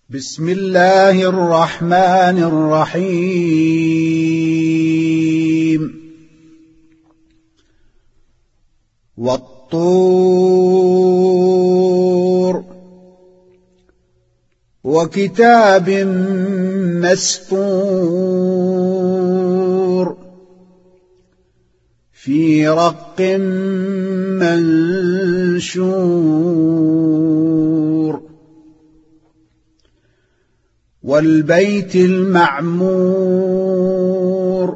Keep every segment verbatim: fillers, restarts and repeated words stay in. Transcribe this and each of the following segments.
بسم الله الرحمن الرحيم والطور وكتاب مسطور في رق منشور والبيت المعمور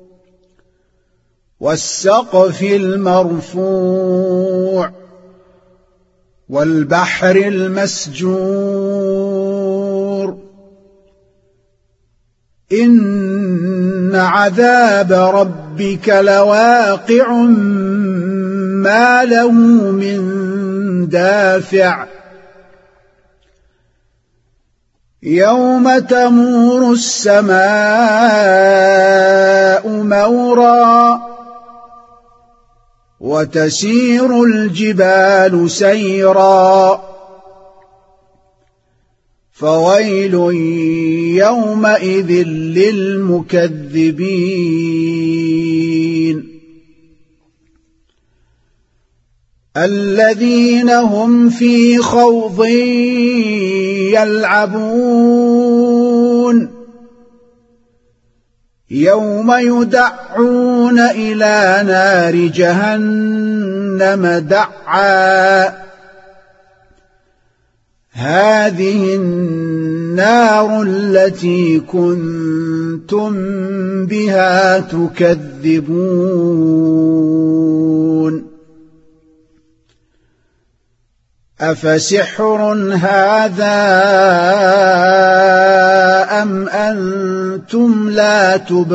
والسقف المرفوع والبحر المسجور إن عذاب ربك لواقع ما له من دافع يوم تمور السماء مورا وتسير الجبال سيرا فويل يومئذ للمكذبين الذين هم في خوض يلعبون يوم يدعون إلى نار جهنم دعا هذه النار التي كنتم بها تكذبون أفسحر هذا أم أنتم لا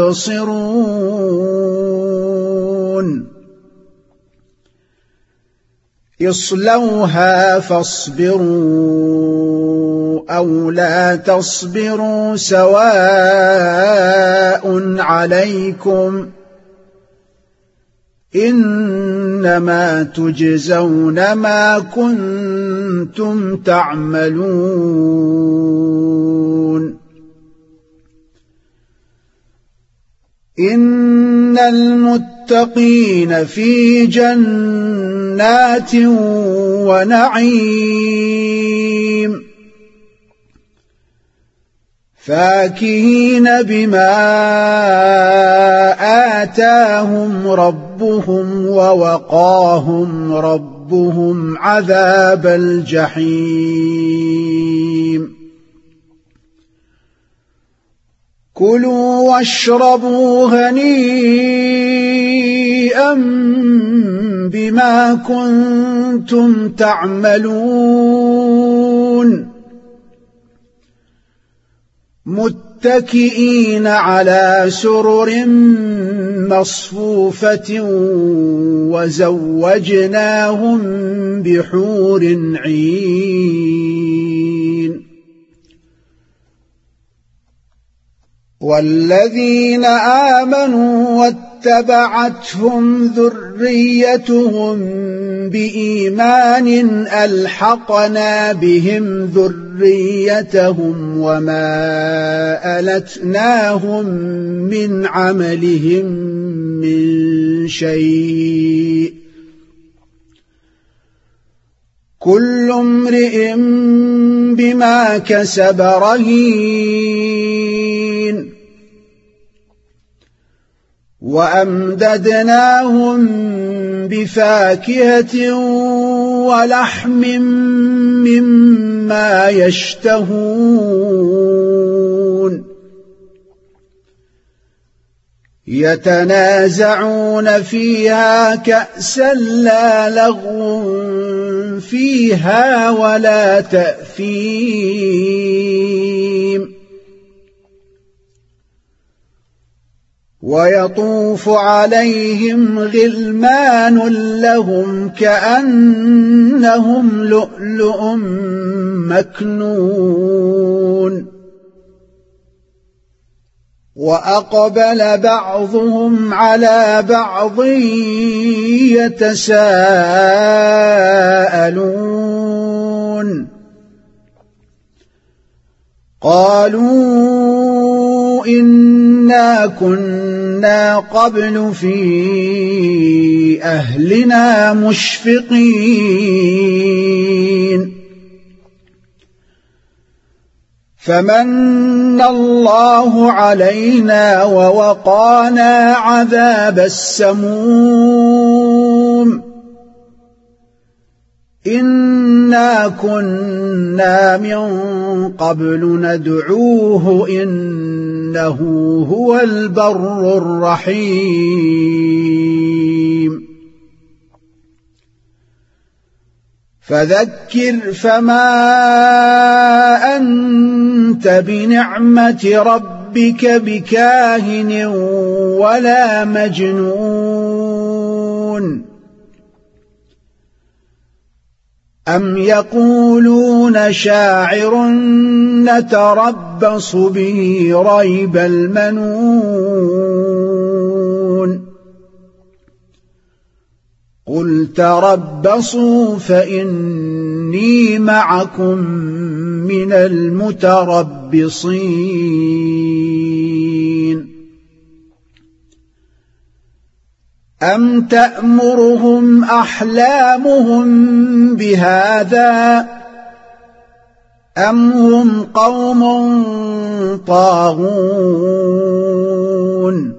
تبصرون اصلوها فاصبروا أو لا تصبروا سواء عليكم إنما تجزون ما كنتم تعملون إن المتقين في جنات ونعيم فاكهين بما آتاهم ربهم ووقاهم ربهم عذاب الجحيم كلوا واشربوا هنيئا بما كنتم تعملون متكئين على سرر مصفوفة وزوجناهم بحور عين والذين آمنوا واتبعتهم ذريتهم بإيمان ألحقنا بهم ذريتهم وما ألتناهم من عملهم من شيء كل امرئ بما كسب رهين وأمددناهم بفاكهة ولحم مما يشتهون يتنازعون فيها كأسا لا لغو فيها ولا تأثيم ويطوف عليهم غلمان لهم كأنهم لؤلؤ مكنون وأقبل بعضهم على بعض يتساءلون قالوا إنا كنا قبل في أهلنا مشفقين فمن الله علينا ووقانا عذاب السموم إنا كنا من قبل ندعوه إنه هو البر الرحيم فذكر فما أنت بنعمة ربك بكاهن ولا مجنون أم يقولون شاعر نتربص به ريب المنون قل تربصوا فإني معكم من المتربصين أم تأمرهم أحلامهم بهذا أم هم قوم طاغون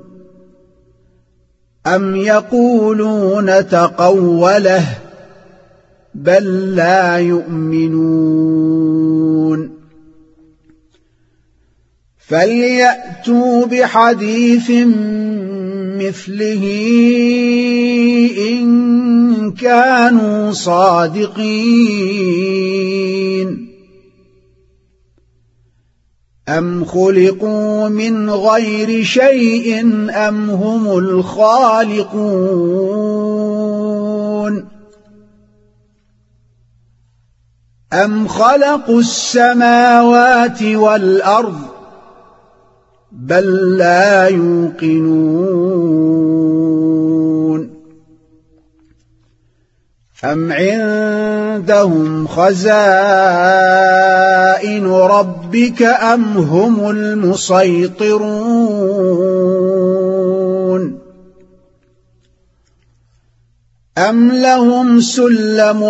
أم يقولون تقوله بل لا يؤمنون فليأتوا بحديث مثله إن كانوا صادقين أم خلقوا من غير شيء أم هم الخالقون أم خلقوا السماوات والأرض بل لا يوقنون أم عندهم خزائن ربك أم هم المسيطرون أم لهم سلم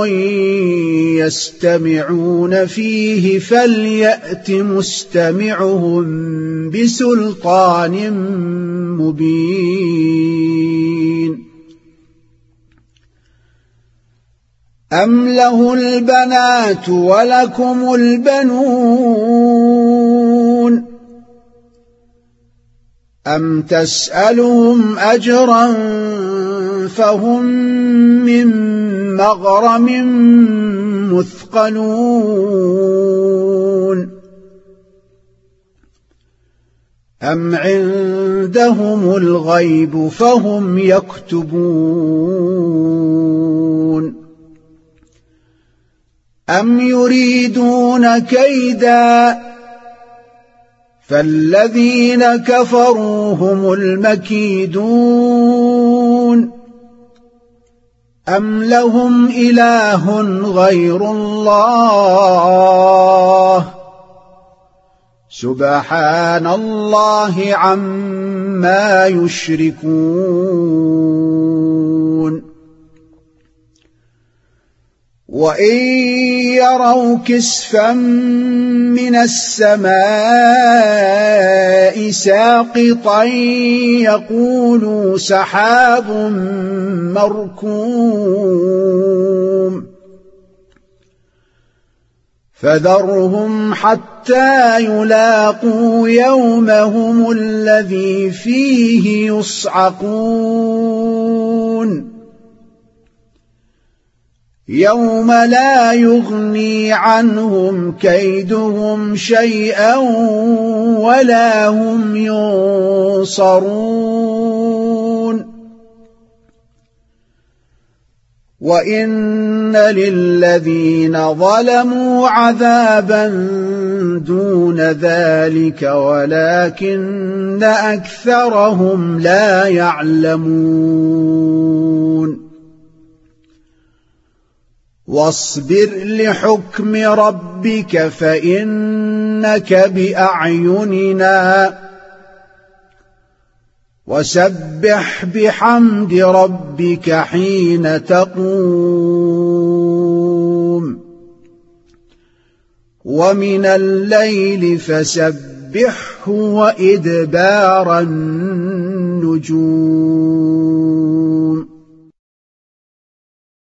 يستمعون فيه فليأت مستمعهم بسلطان مبين أم له البنات ولكم البنون أم تسألهم أجرا فهم من مغرم مثقلون أم عندهم الغيب فهم يكتبون أم يريدون كيدا فالذين كفروا هم المكيدون أم لهم إله غير الله سبحان الله عما يشركون وإن يروا كسفا من السماء ساقطا يقولوا سحاب مركوم فذرهم حتى يلاقوا يومهم الذي فيه يصعقون يوم لا يغني عنهم كيدهم شيئا ولا هم ينصرون وإن للذين ظلموا عذابا دون ذلك ولكن أكثرهم لا يعلمون واصبر لحكم ربك فإنك بأعيننا وسبح بحمد ربك حين تقوم ومن الليل فسبحه وإدبار النجوم